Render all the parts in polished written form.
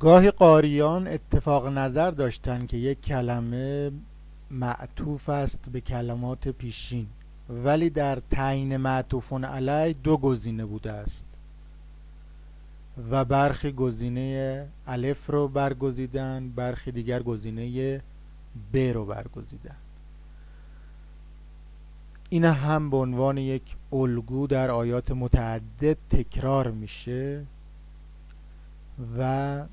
گاهی قاریان اتفاق نظر داشتند که یک کلمه معطوف است به کلمات پیشین، ولی در تعیین معطوفون علی دو گزینه بوده است و برخی گزینه الف رو برگزیدن، برخی دیگر گزینه ب رو برگزیدن. این هم به عنوان یک الگو در آیات متعدد تکرار میشه و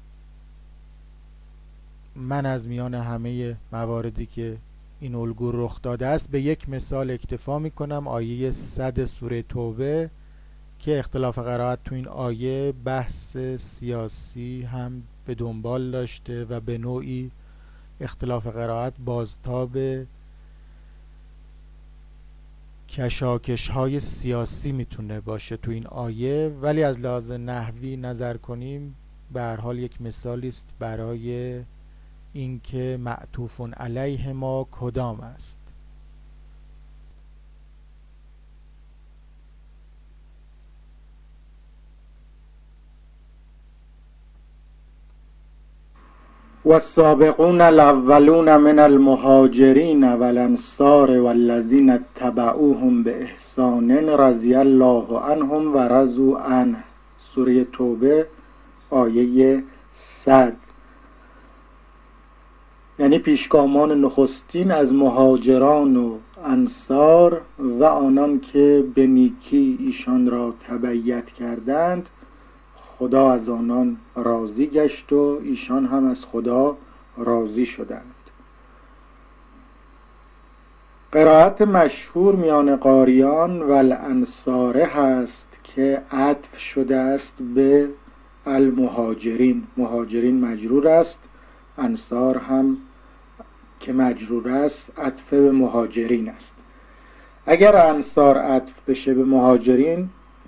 من از میان همه مواردی که این الگو رخ داده است به یک مثال اکتفا میکنم. آیه 100 سوره توبه که اختلاف قرائت تو این آیه بحث سیاسی هم به دنبال داشته و به نوعی اختلاف قرائت بازتاب کشاکش های سیاسی میتونه باشه تو این آیه، ولی از لحاظ نحوی نظر کنیم به هر حال یک مثالی است برای اینکه معطوف علیه ما کدام است. والسابقون الاولون من المهاجرین والانصار والذین اتبعوهم باحسان رضی الله عنهم و رضوا عنه. سوره توبه آیه 100. یعنی پیشگامان نخستین از مهاجران و انصار و آنان که به نیکی ایشان را تبعیت کردند، خدا از آنان راضی گشت و ایشان هم از خدا راضی شدند. قرائت مشهور میان قاریان والانصاره هست که عطف شده است به المهاجرین. مهاجرین مجرور است، انصار هم که مجرور است عطف به مهاجرین است. اگر انصار عطف بشه به مهاجرین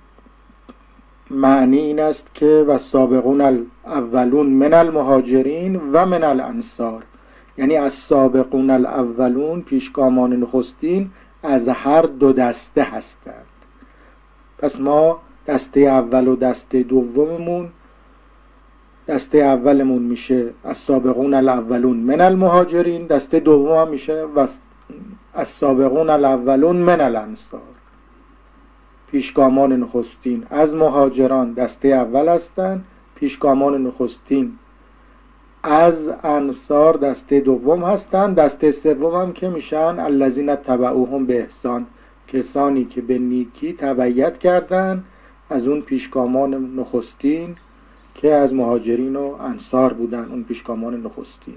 معنی این است که والسابقون الاولون من المهاجرین و من الانصار، یعنی از سابقون الاولون پیشگامان نخستین از هر دو دسته هستند. پس ما دسته اول و دسته دوممون، دسته اولمون میشه از سابقون الاولون من المهاجرین، دسته دوم میشه از سابقون الاولون من الانصار. پیشگامان نخستین از مهاجران دسته اول هستند، پیشگامان نخستین از انصار دسته دوم هستند، دسته سوم هم که میشن الذین تبعوهم به احسان، کسانی که به نیکی تبعیت کردند از اون پیشگامان نخستین که از مهاجرین و انصار بودن، اون پیشگامان نخستین.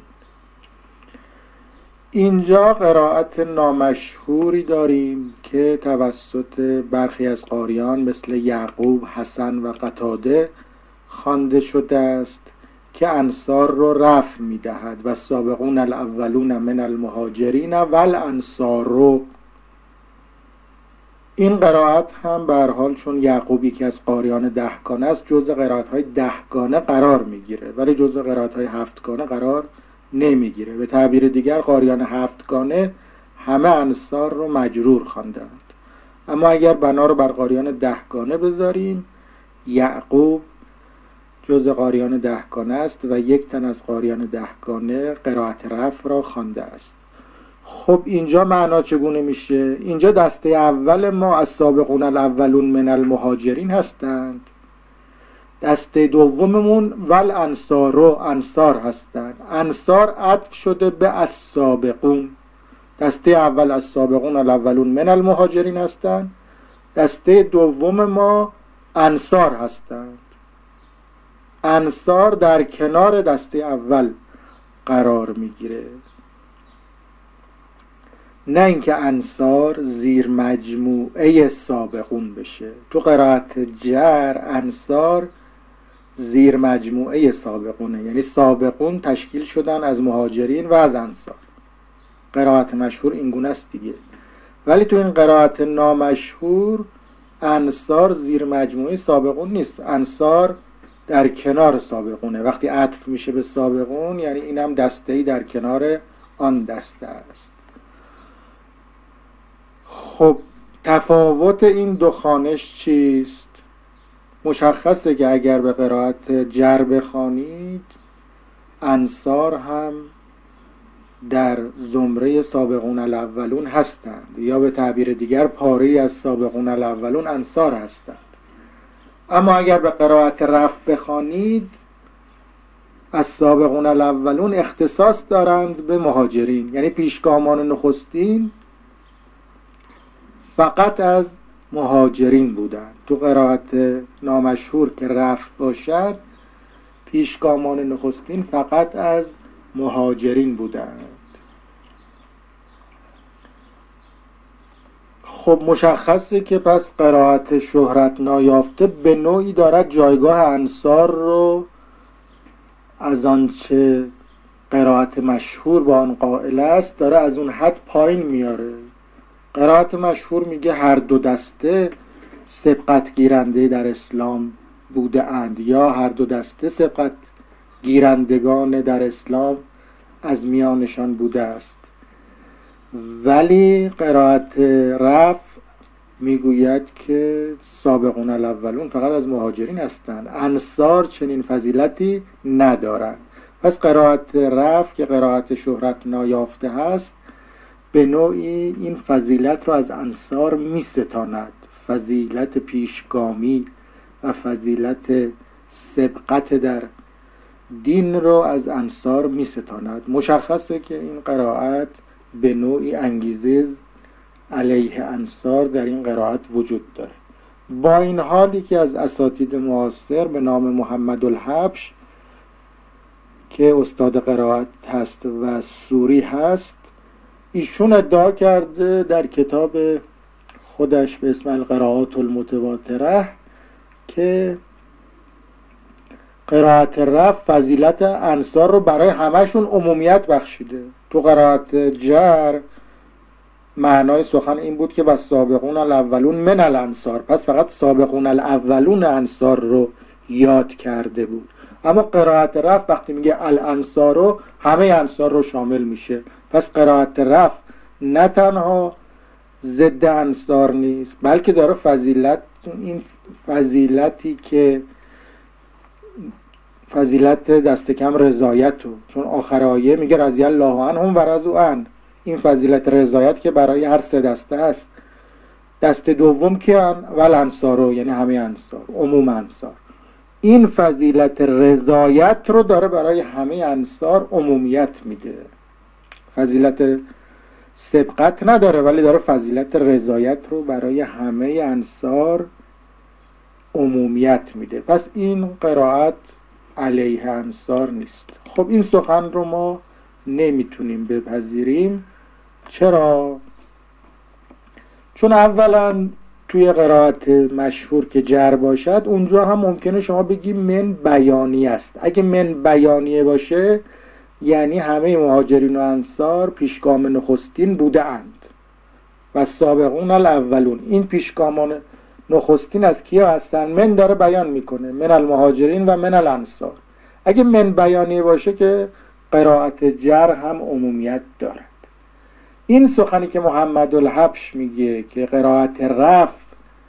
اینجا قرائت نامشهوری داریم که توسط برخی از قاریان مثل یعقوب، حسن و قتاده خوانده شده است که انصار رو رفع می‌دهد و السابقون الاولون من المهاجرین والانصار. این قرائت هم به هر حال چون یعقوبی که از قاریان دهگانه است جزء قرائت‌های دهگانه قرار میگیره، ولی جزء قرائت‌های هفتگانه قرار نمیگیره. به تعبیر دیگر قاریان هفتگانه همه انصار رو مجرور خواندند، اما اگر بنا رو بر قاریان دهگانه بذاریم یعقوب جزء قاریان دهگانه است و یک تن از قاریان دهگانه قرائت رفع را خوانده است. خب اینجا معنا چگونه میشه؟ اینجا دسته اول ما از سابقون الاولون من المهاجرین هستند، دسته دوممون والانصار انصار هستند. انصار عطف شده به السابقون، دسته اول از سابقون الاولون من المهاجرین هستند، دسته دوم ما انصار هستند. انصار در کنار دسته اول قرار میگیره، نه اینکه انصار زیر مجموعه سابقون بشه. تو قرائت جر انصار زیر مجموعه سابقونه، یعنی سابقون تشکیل شدن از مهاجرین و از انصار. قرائت مشهور این گونه است دیگه. ولی تو این قرائت نامشهور انصار زیر مجموعه سابقون نیست، انصار در کنار سابقونه. وقتی عطف میشه به سابقون یعنی این هم دسته‌ای در کنار آن دسته است. خب تفاوت این دو خوانش چیست؟ مشخصه که اگر به قرائت جر بخوانید انصار هم در زمره سابقون الاولون هستند، یا به تعبیر دیگر پاره‌ای از سابقون الاولون انصار هستند. اما اگر به قرائت رفع بخوانید از سابقون الاولون اختصاص دارند به مهاجرین، یعنی پیشگامان نخستین فقط از مهاجرین بودند. تو قرائت نامشهور که رفع باشد پیشگامان نخستین فقط از مهاجرین بودند. خب مشخصه که پس قرائت شهرت نایافته به نوعی دارد جایگاه انصار رو از آنچه قرائت مشهور با آن قائل است داره از اون حد پایین میاره. قرائت مشهور میگه هر دو دسته سبقت گیرنده در اسلام بوده اند، یا هر دو دسته سبقت گیرندگان در اسلام از میانشان بوده است. ولی قرائت رفع میگوید که سابقون الاولون فقط از مهاجرین هستند، انصار چنین فضیلتی ندارند. پس قرائت رفع که قرائت شهرت نایافته هست به نوعی این فضیلت رو از انصار میستاند، فضیلت پیشگامی و فضیلت سبقت در دین رو از انصار میستاند. مشخصه که این قرائت به نوعی انگیزه علیه انصار در این قرائت وجود داره. با این حالی که از اساتید معاصر به نام محمد الحبش که استاد قرائت هست و سوری هست، ایشون ادعا کرده در کتاب خودش به اسم القراءات المتواتره که قرائت رفع فضیلت انصار رو برای همهشون عمومیت بخشیده. تو قرائت جر معنای سخن این بود که والسابقون الاولون من الانصار، پس فقط سابقون الاولون انصار رو یاد کرده بود. اما قرائت رفع وقتی میگه الانصار رو همه انصار رو شامل میشه. پس قرائت رفع نه تنها ضد انصار نیست بلکه داره فضیلت، این فضیلتی که فضیلت دست کم رضایتو، چون آخر آیه میگه رضی الله عنهم و رضوا عنه، این فضیلت رضایت که برای هر سه دسته است. دسته دوم کیان؟ والانصارو، یعنی همه انصار، عموم انصار. این فضیلت رضایت رو داره برای همه انصار عمومیت میده. فضیلت سبقت نداره ولی داره فضیلت رضایت رو برای همه انصار عمومیت میده. پس این قرائت علیه انصار نیست. خب این سخن رو ما نمیتونیم بپذیریم. چرا؟ چون اولا توی قرائت مشهور که جر باشد اونجا هم ممکنه شما بگی من بیانی است. اگه من بیانیه باشه یعنی همه مهاجرین و انصار پیشگام نخستین بوده اند و سابقون الاولون. این پیشگامان نخستین از کیا هستن؟ من داره بیان میکنه، من المهاجرین و من الانصار. اگه من بیانیه باشه که قرائت جر هم عمومیت دارد. این سخنی که محمد الحبش میگه که قرائت رفع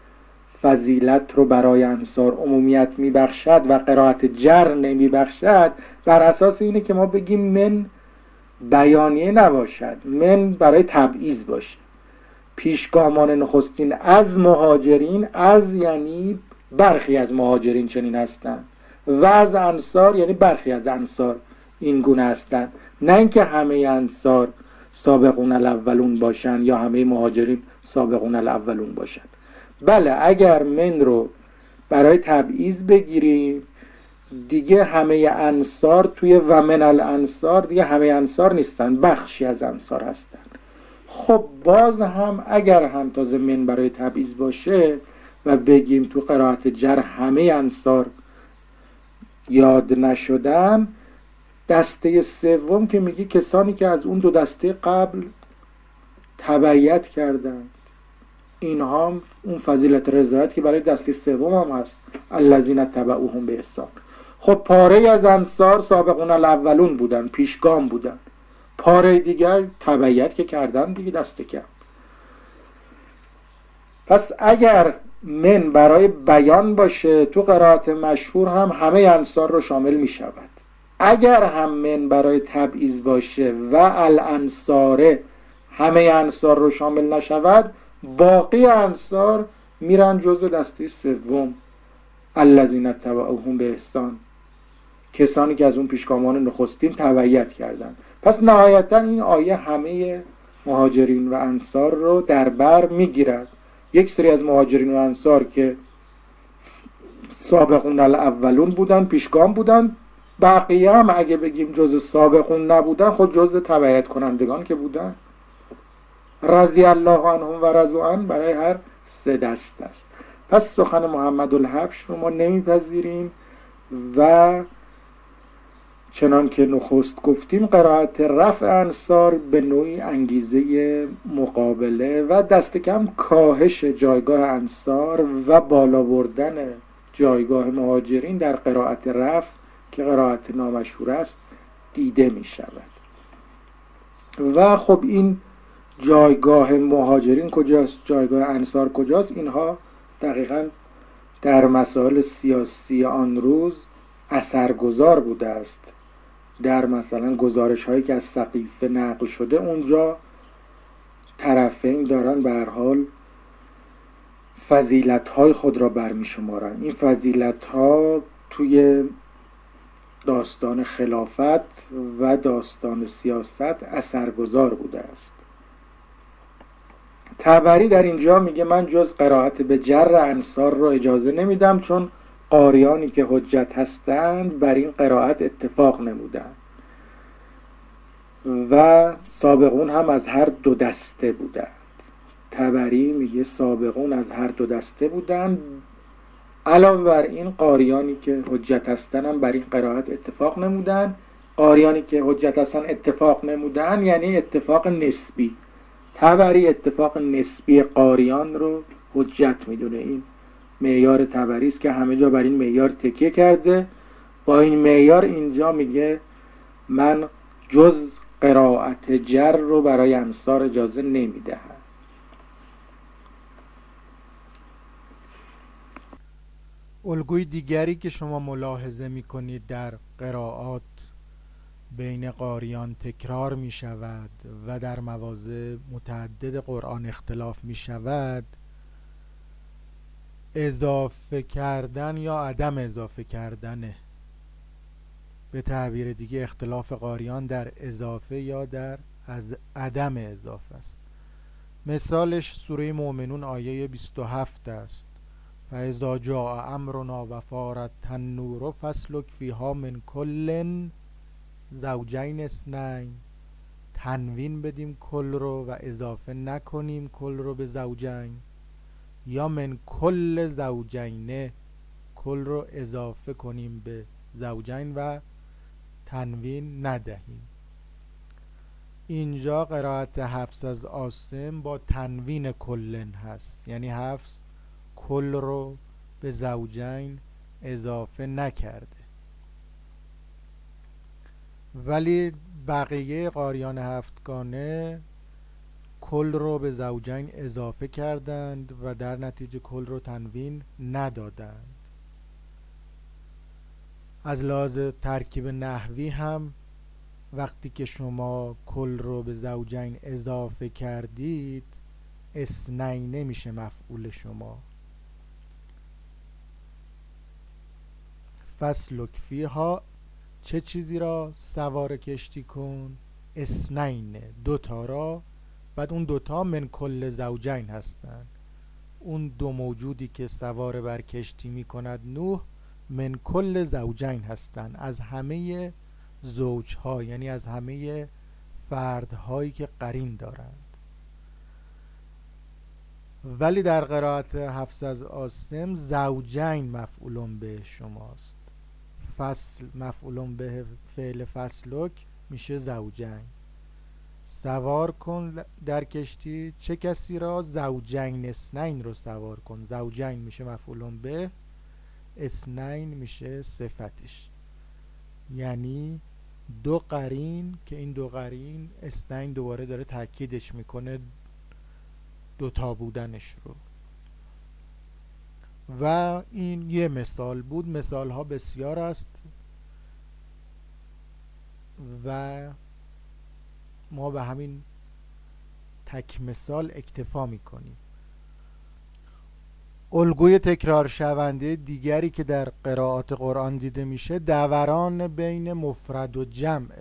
فضیلت رو برای انصار عمومیت میبخشد و قرائت جر نمیبخشد، بر اساس اینه که ما بگیم من بیانیه نباشد، من برای تبعیض باشه. پیشگامان نخستین از مهاجرین، از یعنی برخی از مهاجرین چنین هستند و از انصار یعنی برخی از انصار این گونه هستند، نه اینکه همه انصار سابقون الاولون باشن یا همه مهاجرین سابقون الاولون باشن. بله اگر من رو برای تبعیض بگیریم دیگه همه انصار توی و من الانصار دیگه همه انصار نیستن، بخشی از انصار هستن. خب باز هم اگر هم تازه من برای تبعیض باشه و بگیم تو قرائت جر همه انصار یاد نشدن، دسته سوم که میگی کسانی که از اون دو دسته قبل تبعیت کردند، اینها هم اون فضیلت رضایت که برای دسته سوم هم هست، الذین تبعوهم باحسان. خب پاره از انصار سابقون الاولون بودن، پیشگام بودن، پاره دیگر تبعیت که کردن دیگه دسته کم. پس اگر من برای بیان باشه تو قرائت مشهور هم همه انصار رو شامل می شود. اگر هم من برای تبعیض باشه و الانصاره همه انصار رو شامل نشود، باقی انصار میرن جزء دسته سوم، الذین اتبعوهم به احسان، کسانی که از اون پیشگامان نخستین تبعیت کردند. پس نهایتا این آیه همه مهاجرین و انصار رو در بر میگیرد. یک سری از مهاجرین و انصار که سابقون الاولون بودن، پیشگام بودن، بقیه هم اگه بگیم جز سابقون نبودن، خود جز تبعیت کنندگان که بودن. رضی الله عنهم و رضوا عنه برای هر سه دست است. پس سخن محمد الحبش رو ما نمیپذیریم و چنان که نخست گفتیم قرائت رفع انصار به نوعی انگیزه مقابله و دست کم کاهش جایگاه انصار و بالا بردن جایگاه مهاجرین در قرائت رفع که قرائت نامشهور است دیده می شود. و خب این جایگاه مهاجرین کجاست، جایگاه انصار کجاست، اینها دقیقاً در مسائل سیاسی آن روز اثرگذار بوده است. در مثلا گزارش هایی که از سقیفه نقل شده، اونجا طرفین دارن به هر حال فضیلت های خود را برمی شمارن. این فضیلت ها توی داستان خلافت و داستان سیاست اثرگذار بوده است. طبری در اینجا میگه من جز قرائت به جر انصار رو اجازه نمیدم، چون قاریانی که حجت هستند بر این قرائت اتفاق نمودند و سابقون هم از هر دو دسته بودند. طبری میگه سابقون از هر دو دسته بودند، علاوه بر این قاریانی که حجت هستن هم بر این قرائت اتفاق نمودند. قاریانی که حجت هستن اتفاق نمودند یعنی اتفاق نسبی. طبری اتفاق نسبی قاریان رو حجت میدونه. این معیار طبری است که همه جا بر این معیار تکیه کرده. با این معیار اینجا میگه من جز قرائت جر رو برای انصار اجازه نمیدهم. الگوی دیگری که شما ملاحظه میکنید در قرائات بین قاریان تکرار می شود و در مواضع متعدد قرآن اختلاف می شود، اضافه کردن یا عدم اضافه کردنه. به تعبیر دیگه اختلاف قاریان در اضافه یا در از عدم اضافه است. مثالش سوره مؤمنون آیه 27 است. فاذا جاء امرنا و فارت النور فاسلک فیها من کل زوجین اثنین. تنوین بدیم کل رو و اضافه نکنیم کل رو به زوجین، یا من کل زوجین کل رو اضافه کنیم به زوجین و تنوین ندهیم. اینجا قرائت حفص از عاصم با تنوین کلن هست، یعنی حفص کل رو به زوجین اضافه نکرده، ولی بقیه قاریان هفتگانه کل رو به زوجین اضافه کردند و در نتیجه کل رو تنوین ندادند. از لحاظ ترکیب نحوی هم وقتی که شما کل رو به زوجین اضافه کردید اثنین میشه مفعول شما. فاسلک فیها چه چیزی را سوار کشتی کن؟ اثنین، دوتا را. بعد اون دوتا من کل زوجین هستند. اون دو موجودی که سوار بر کشتی می کند نوح من کل زوجین هستند، از همه زوجها، یعنی از همه فردهایی که قرین دارند. ولی در قرائت حفص از عاصم زوجین مفعولون به شماست. فصل مفعولون به فعل فسلک میشه زوجین. سوار کن در کشتی چه کسی را؟ زوجین اثنین رو سوار کن. زوجین میشه مفعولون به، اثنین میشه صفتش، یعنی دو قرین که این دو قرین اثنین دوباره داره تاکیدش میکنه دوتا بودنش رو. و این یه مثال بود. مثال ها بسیار است و ما به همین تک مثال اکتفا میکنیم. الگوی تکرار شونده دیگری که در قرائات قرآن دیده میشه دوران بین مفرد و جمع.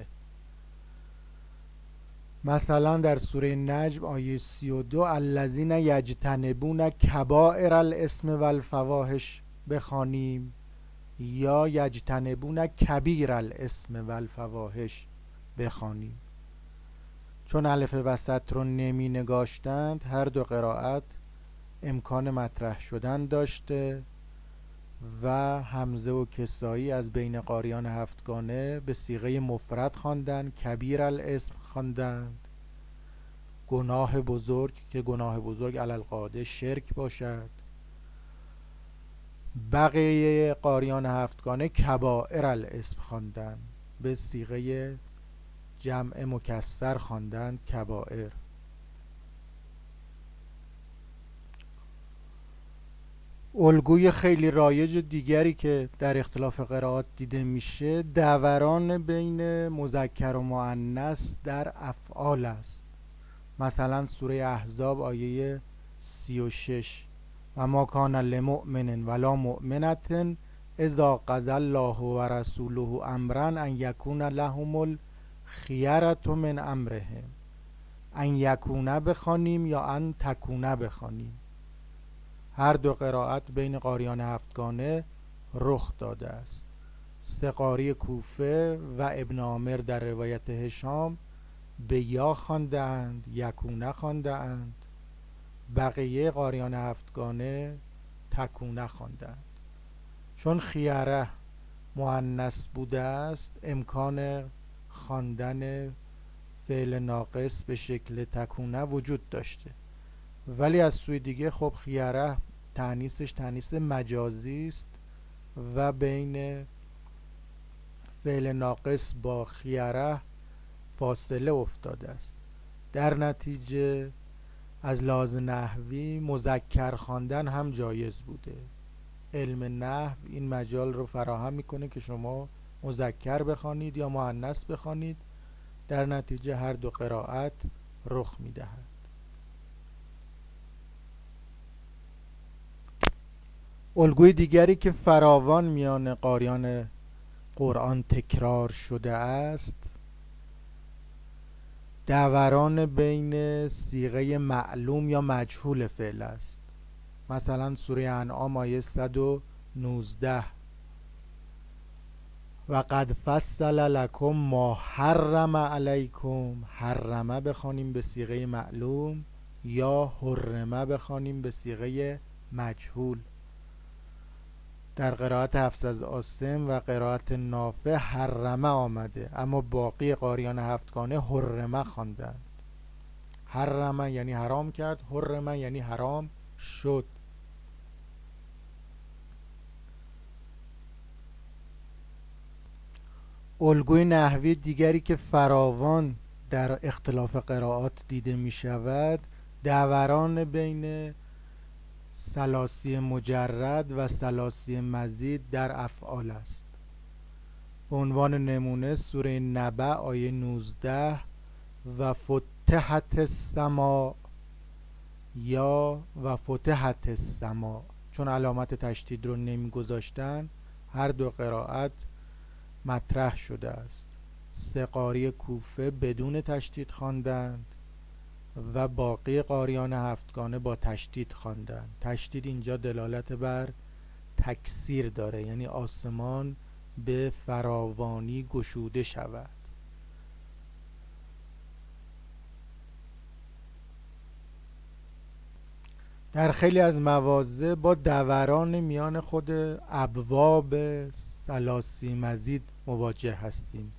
مثلا در سوره نجم آیه 32 الذین یجتنبون کبائر الاسم والفواحش بخوانیم یا یجتنبون کبیر الاسم والفواحش بخوانیم. چون الف وسط رو نمی نگاشتند هر دو قرائت امکان مطرح شدن داشته و حمزه و کسایی از بین قاریان هفتگانه به صیغه مفرد خواندند، کبیر الاسم خواندند، گناه بزرگ که گناه بزرگ علی القاعده شرک باشد. بقیه قاریان هفتگانه کبائر الاسم خواندند، به صیغه جمع مکسر خواندند کبائر. الگوی خیلی رایج دیگری که در اختلاف قرائات دیده میشه دوران بین مذکر و مؤنث در افعال است. مثلا سوره احزاب آیه 36 و ما کان لمؤمن ولا مؤمنة اذا قضى الله ورسوله امرا ان یکون لهم الخیرة من امرهم. ان یکونه بخوانیم یا ان تکونه بخوانیم، هر دو قرائت بین قاریان هفتگانه رخ داده است. سه قاری کوفه و ابن عامر در روایت هشام به یا خواندند، یکونه خواندند. بقیه قاریان هفتگانه تکونه خواندند. چون خیره مؤنث بوده است امکان خواندن فعل ناقص به شکل تکونه وجود داشته، ولی از سوی دیگه خب خیره تأنیثش تأنیث مجازی است و بین فعل ناقص با خیره فاصله افتاده است. در نتیجه از لحاظ نحوی مذکر خواندن هم جایز بوده. علم نحو این مجال رو فراهم میکنه که شما مذکر بخوانید یا مؤنث بخوانید، در نتیجه هر دو قرائت رخ میدهد. الگوی دیگری که فراوان میان قاریان قرآن تکرار شده است دوران بین صیغه معلوم یا مجهول فعل است. مثلا سوره انعام آیه 119 و قد فصل لکم ما حرم علیکم، حرمه بخوانیم به صیغه معلوم یا حرمه بخوانیم به صیغه مجهول. در قرائت حفص از عاصم و قرائت نافع حرمه آمده، اما باقی قاریان هفتگانه حرمه خواندند. حرمه یعنی حرام کرد، حرمه یعنی حرام شد. الگوی نحوی دیگری که فراوان در اختلاف قرائات دیده می شود دوران بین ثلاثی مجرد و ثلاثی مزید در افعال است. به عنوان نمونه سوره نبأ آیه 19 و فتحت السماء یا و فتحت السماء، چون علامت تشدید رو نمی گذاشتن هر دو قرائت مطرح شده است. سه قاری کوفه بدون تشدید خواندند و باقی قاریان هفتگانه با تشدید خواندند. تشدید اینجا دلالت بر تکثیر داره، یعنی آسمان به فراوانی گشوده شود. در خیلی از مواضع با دوران میان خود ابواب ثلاثی مزید مواجه هستیم.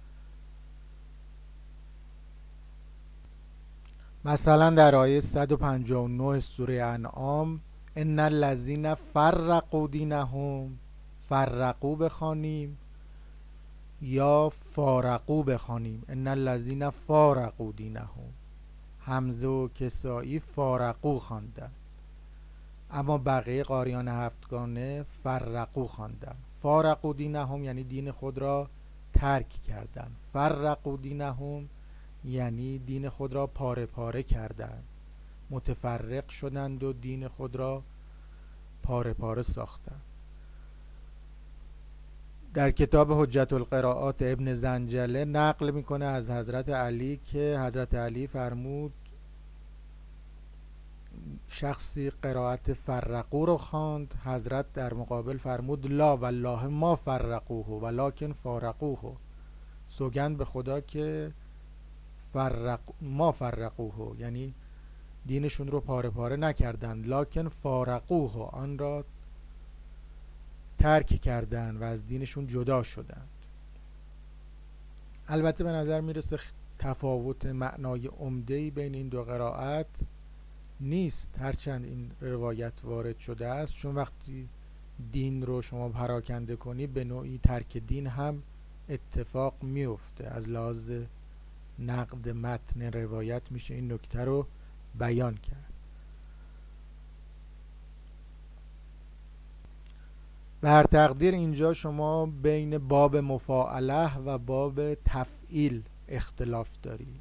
مثلا در آیه 159 سوره انعام ان الذین فرقوا دینهم، فرقوا بخوانیم یا فارقوا بخوانیم، ان الذین فارقوا دینهم. حمزه و کسایی فارقوا خواندند. اما بقیه قاریان هفتگانه فرقو خواندن. فارقو دینهم یعنی دین خود را ترک کردن. فرقو دینهم یعنی دین خود را پاره پاره کردند، متفرق شدند و دین خود را پاره پاره ساختند. در کتاب حجت القرائات ابن زنجله نقل میکنه از حضرت علی که حضرت علی فرمود شخصی قرائت فرقو رو خواند، حضرت در مقابل فرمود لا والله ما فرقوه ولکن فارقوه، سوگند به خدا که ما فرقوه یعنی دینشون رو پاره پاره نکردند، لکن فارقوه آن را ترک کردند و از دینشون جدا شدند. البته به نظر میرسه تفاوت معنای عمده‌ای بین این دو قرائت نیست، هرچند این روایت وارد شده است، چون وقتی دین رو شما پراکنده کنی به نوعی ترک دین هم اتفاق میفته. از لحاظ نقد متن روایت میشه این نکته رو بیان کرد. به هر تقدیر اینجا شما بین باب مفاعله و باب تفعیل اختلاف دارید.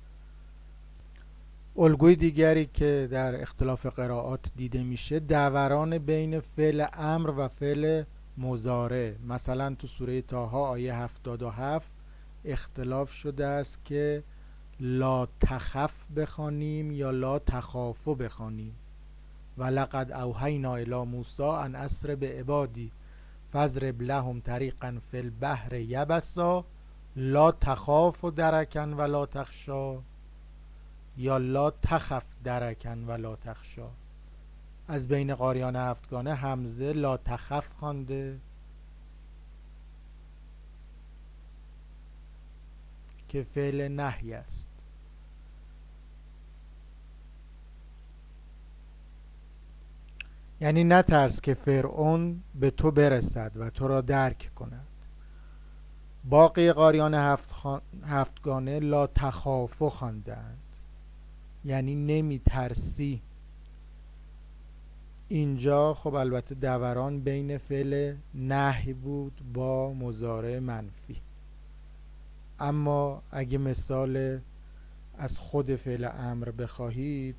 الگوی دیگری که در اختلاف قرائات دیده میشه دوران بین فعل امر و فعل مضارع. مثلا تو سوره طه آیه 77 اختلاف شده است که لا تخف بخوانیم یا لا تخافو بخوانیم. ولقد اوحینا الی موسی ان اسر بعبادی فاضرب لهم طریقا فی البحر یبسا لا تخاف درکا ولا تخشا یا لا تخف درکا ولا تخشا. از بین قاریان هفتگانه حمزه لا تخف خوانده که فعل نهی است. یعنی نترس که فرعون به تو برسد و تو را درک کند. باقی قاریان هفتگانه لا تخافو خواندند یعنی نمی ترسی. اینجا خب البته دوران بین فعل نهی بود با مضارع منفی. اما اگه مثال از خود فعل امر بخواهید،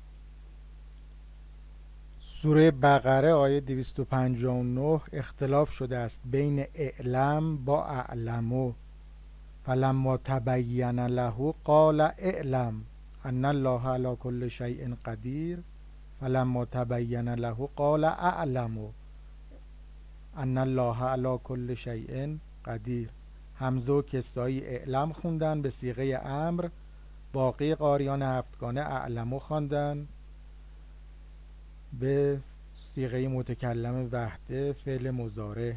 سوره بقره آیه 259 اختلاف شده است بین اعلم با اعلمو. فلما تبین له قال اعلم ان الله علی کل شیء قدیر فلما تبین له قال اعلم ان الله علی کل شیء قدیر. حمزه و کسایی اعلم خوندن به صیغه امر، باقی قاریان هفتگانه اعلمو خواندن به صیغه متکلم وحده فعل مضارع.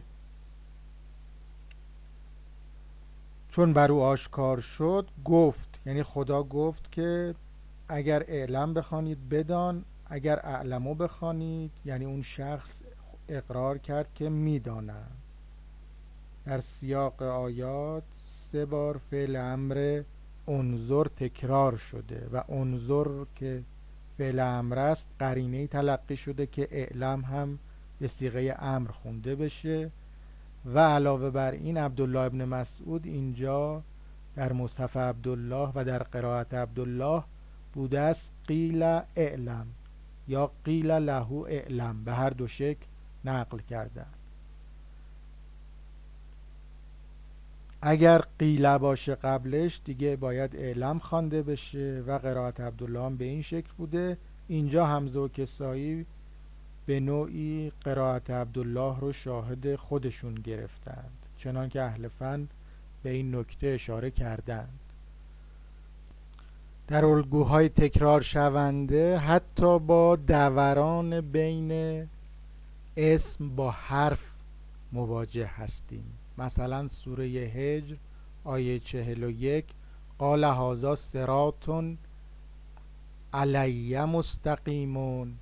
چون بر او آشکار شد گفت، یعنی خدا گفت که اگر اعلم بخوانید بدان، اگر اعلمو بخوانید یعنی اون شخص اقرار کرد که میدانم. در سیاق آیات 3 بار فعل امر انظر تکرار شده و انظر که فعل امر است قرینه تلقی شده که اعلم هم به صیغه امر خونده بشه. و علاوه بر این عبدالله ابن مسعود اینجا در مصحف عبدالله و در قرائت عبدالله بوده است قیل اعلم یا قیل له اعلم، به هر دو شکل نقل کردن. اگر قیل باشه قبلش دیگه باید اعلم خوانده بشه و قرائت عبدالله هم به این شکل بوده. اینجا حمزه و کسایی به نوعی قرائت عبدالله رو شاهد خودشون گرفتند، چنان که اهل فن به این نکته اشاره کردند. در الگوهای تکرار شونده حتی با دوران بین اسم با حرف مواجه هستیم. مثلا سوره هجر آیه 41 قال هذا صراط علی مستقیمون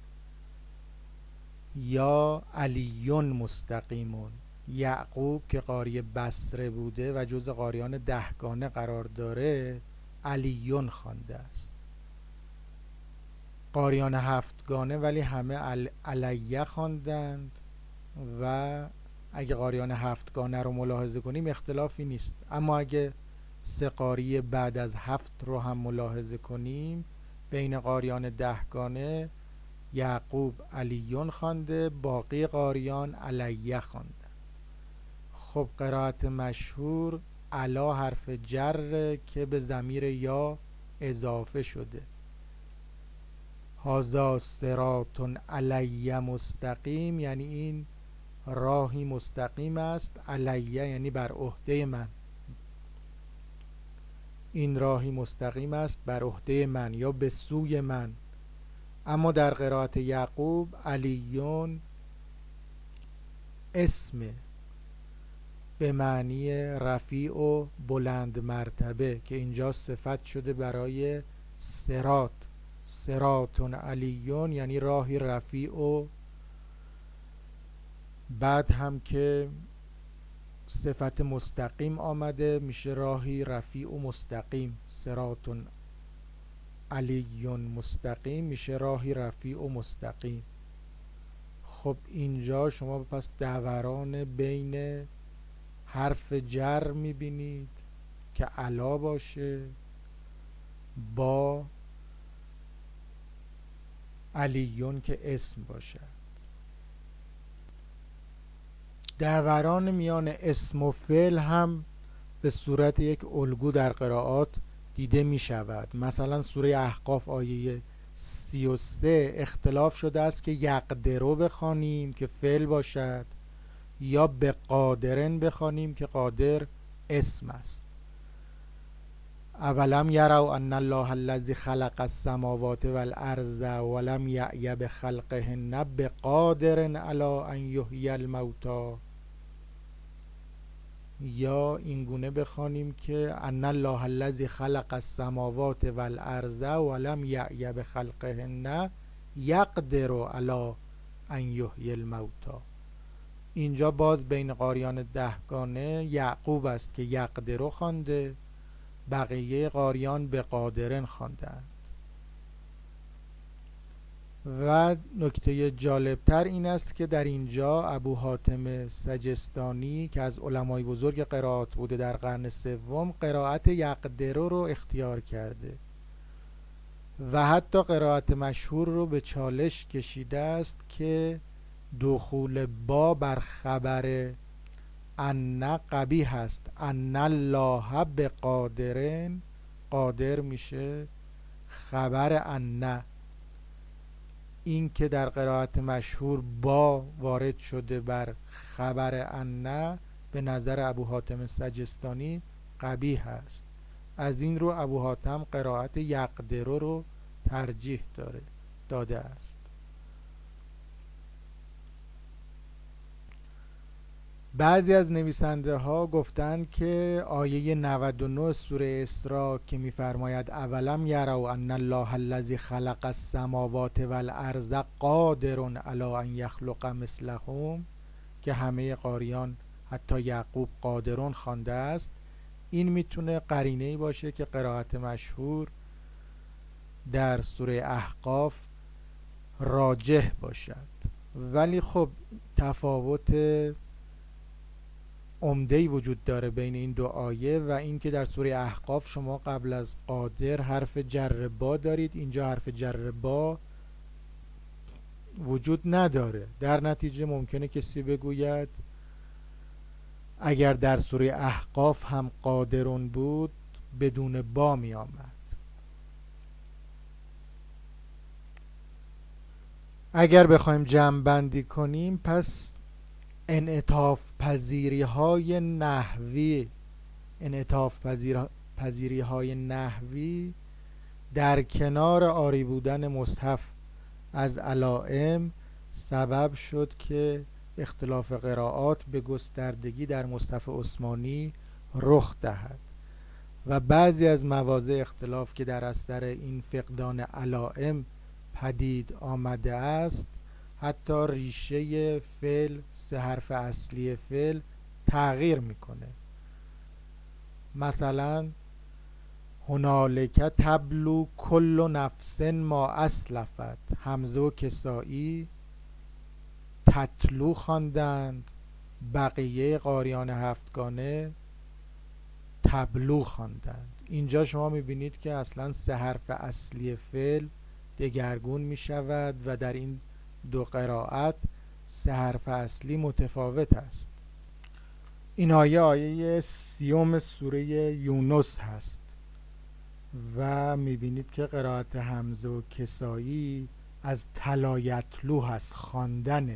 یا علی مستقیمون. یعقوب که قاری بصره بوده و جز قاریان دهگانه قرار داره علیون خوانده است. قاریان هفتگانه ولی همه علیه خواندند و اگه قاریان هفتگانه رو ملاحظه کنیم اختلافی نیست، اما اگه سه قاری بعد از هفت رو هم ملاحظه کنیم بین قاریان دهگانه یعقوب علیون خوانده، باقی قاریان علیه خوانده. خب قرائت مشهور علا حرف جر که به ضمیر یا اضافه شده. هذا صراط علی مستقیم، یعنی این راهی مستقیم است، علیه یعنی بر عهده من، این راهی مستقیم است بر عهده من یا به سوی من. اما در قرائت یعقوب علیون اسم به معنی رفیع و بلند مرتبه که اینجا صفت شده برای صراط، صراط علیون یعنی راهی رفیع، و بعد هم که صفت مستقیم آمده میشه راهی رفیع و مستقیم، صراط علیون مستقیم میشه راهی رفیع و مستقیم. خب اینجا شما پس دوران بین حرف جر میبینید که علا باشه با علیون که اسم باشه. دوران میان اسم و فعل هم به صورت یک الگو در قرائات دیده می شود. مثلا سوره احقاف آیه 33 اختلاف شده است که یقدرو بخوانیم که فعل باشد یا به قادرن بخوانیم که قادر اسم است. اولم یروا ان الله الذی خلق السماوات والارض ولم یعی بخلقهن بقادر علی ان یحیی الموتی، یا اینگونه بخوانیم که ان الله الذی خلق السماوات والارض ولم یعی بخلقهن یقدر علی ان یحیی الموتی. اینجا باز بین قاریان دهگانه یعقوب است که یقدرو خوانده، بقیه قاریان به قادرن خواندند. و نکته جالبتر این است که در اینجا ابو حاتم سجستانی که از علمای بزرگ قرائات بوده در قرن سوم قرائت یقدرو رو اختیار کرده و حتی قرائت مشهور رو به چالش کشیده است که دخول با بر خبر ان قبیح است، ان الله بقادرن، قادر میشه خبر ان. این که در قرائت مشهور با وارد شده بر خبر ان به نظر ابو حاتم سجستانی قبیح است. از این رو ابو حاتم قرائت یقدرو رو ترجیح داده است. بعضی از نویسنده ها گفتند که آیه 99 سوره اسراء که می‌فرماید اولم یروا ان الله الذی خلق السماوات والارض قادر علی ان یخلق مثلهم که همه قاریان حتی یعقوب قادرون خوانده است، این میتونه قرینه‌ای باشه که قرائت مشهور در سوره احقاف راجح باشد. ولی خب تفاوت عمده‌ای وجود داره بین این دو آیه و اینکه در سوره احقاف شما قبل از قادر حرف جر با دارید، اینجا حرف جر با وجود نداره. در نتیجه ممکنه کسی بگوید اگر در سوره احقاف هم قادرون بود بدون با می آمد. اگر بخوایم جمع بندی کنیم پس انعطاف پذیری های نحوی در کنار آری بودن مصحف از علائم سبب شد که اختلاف قرائات به گستردگی در مصحف عثمانی رخ دهد و بعضی از مواضع اختلاف که در اثر این فقدان علائم پدید آمده است حتی ریشه فعل، سه حرف اصلی فعل تغییر میکنه. مثلا هنالک تبلو کل نفس ما اسلفت. حمزه و کسایی تتلو خواندند، بقیه قاریان هفتگانه تبلو خواندند. اینجا شما میبینید که اصلا سه حرف اصلی فعل دگرگون میشود و در این دو قرائت سه حرف اصلی متفاوت است. این آیه 30 سوره یونس هست و میبینید که قرائت حمزه و کسایی از تلایتلو هست، خواندن.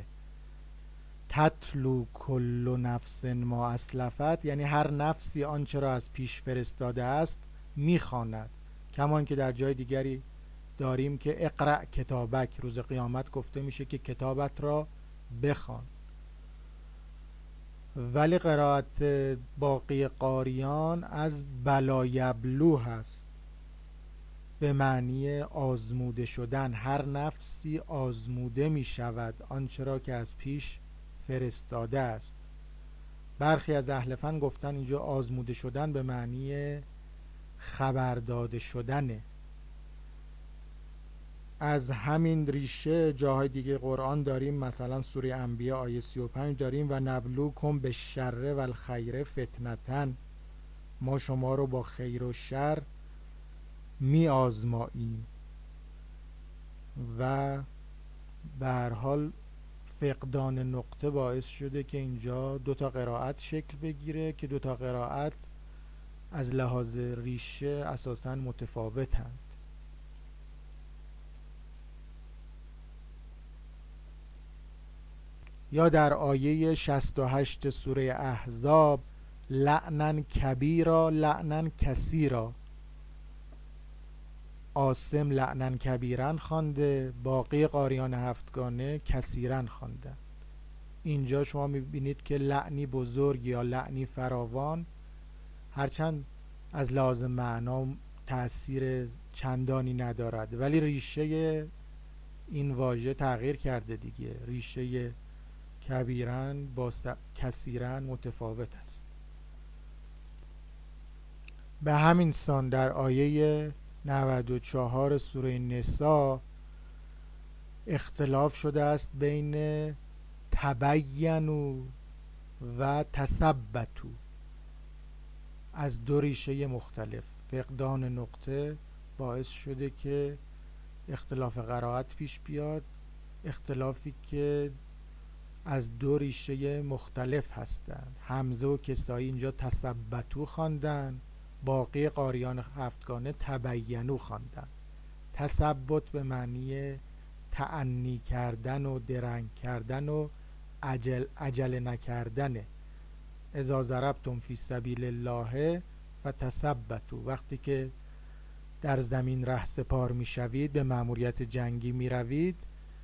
تتلو کل نفس ما اسلفت یعنی هر نفسی آنچه را از پیش فرستاده است میخواند. کمان که در جای دیگری داریم که اقرأ کتابک، روز قیامت گفته میشه که کتابت را بخوان. ولی قرائت باقی قاریان از بلایبلو هست، به معنی آزموده شدن. هر نفسی آزموده می شود آنچه را که از پیش فرستاده است. برخی از اهل فن گفتن اینجا آزموده شدن به معنی خبر داده شدنه. از همین ریشه جاهای دیگه قرآن داریم، مثلا سوره انبیاء آیه 35 داریم و نبلوکم به شر و الخیر فتنتن، ما شما رو با خیر و شر می آزماییم. و به هر حال فقدان نقطه باعث شده که اینجا دوتا قرائت شکل بگیره که دوتا قرائت از لحاظ ریشه اساساً متفاوتند. یا در آیه 68 سوره احزاب لعنن کبیرا لعنن کثیرا، عاصم لعنن کبیرن خوانده، باقی قاریان هفتگانه کثیرن خوانده. اینجا شما میبینید که لعنی بزرگ یا لعنی فراوان، هرچند از لحاظ معنا تأثیر چندانی ندارد ولی ریشه این واژه تغییر کرده دیگه. ریشه کبیرن با کثیرن متفاوت است. به همین سان در آیه 94 سوره نساء اختلاف شده است بین تبینوا و تثبتوا، از دو ریشه مختلف. فقدان نقطه باعث شده که اختلاف قرائت پیش بیاد، اختلافی که از دو ریشه مختلف هستند. حمزه و کسایی اینجا تثبتوا خواندن، باقی قاریان هفتگانه تبینوا خواندن. تثبت به معنی تأنی کردن و درنگ کردن و عجله نکردنه. اذا ضربتم فی سبیل الله فتثبتوا، وقتی که در زمین رهسپار میشوید، به مأموریت جنگی میروید،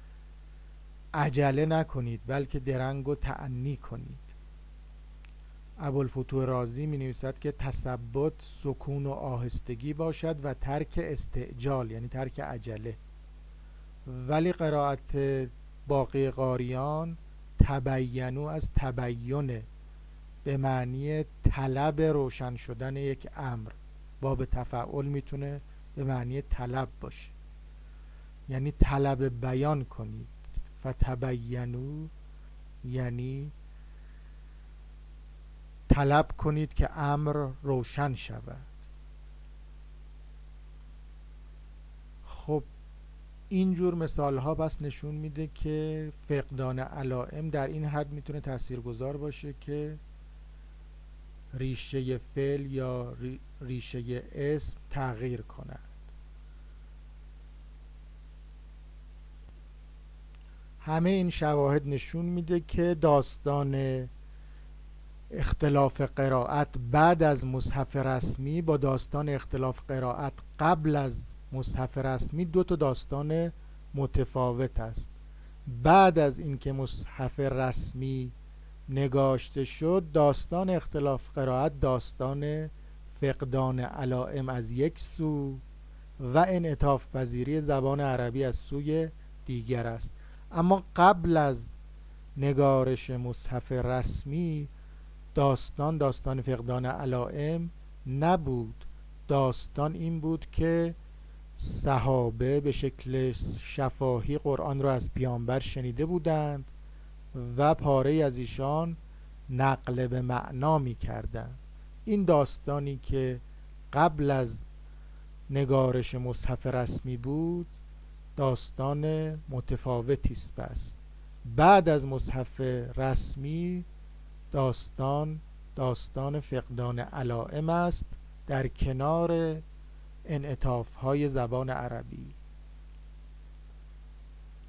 عجله نکنید بلکه درنگ و تأنی کنید. ابوالفتوح رازی می نویسد که تثبت سکون و آهستگی باشد و ترک استعجال یعنی ترک عجله. ولی قرائت باقی قاریان تبینوا از تبینه، به معنی طلب روشن شدن یک امر. باب تفعول میتونه به معنی طلب باشه، یعنی طلب بیان کنید. فتبینوا یعنی طلب کنید که امر روشن شود. خب اینجور مثال ها بس نشون میده که فقدان علائم در این حد میتونه تاثیرگذار باشه که ریشه فعل یا ریشه اسم تغییر کند. همه این شواهد نشون میده که داستان اختلاف قرائت بعد از مصحف رسمی با داستان اختلاف قرائت قبل از مصحف رسمی دو تا داستان متفاوت است. بعد از اینکه مصحف رسمی نگاشته شد، داستان اختلاف قرائت داستان فقدان علائم از یک سو و انعطاف پذیری زبان عربی از سوی دیگر است. اما قبل از نگارش مصحف رسمی داستان فقدان علائم نبود. داستان این بود که صحابه به شکل شفاهی قرآن را از پیامبر شنیده بودند و پاره از ایشان نقل به معنا می کردند. این داستانی که قبل از نگارش مصحف رسمی بود داستان متفاوتی است. پس بعد از مصحف رسمی داستان فقدان علائم است در کنار انعطاف‌های زبان عربی.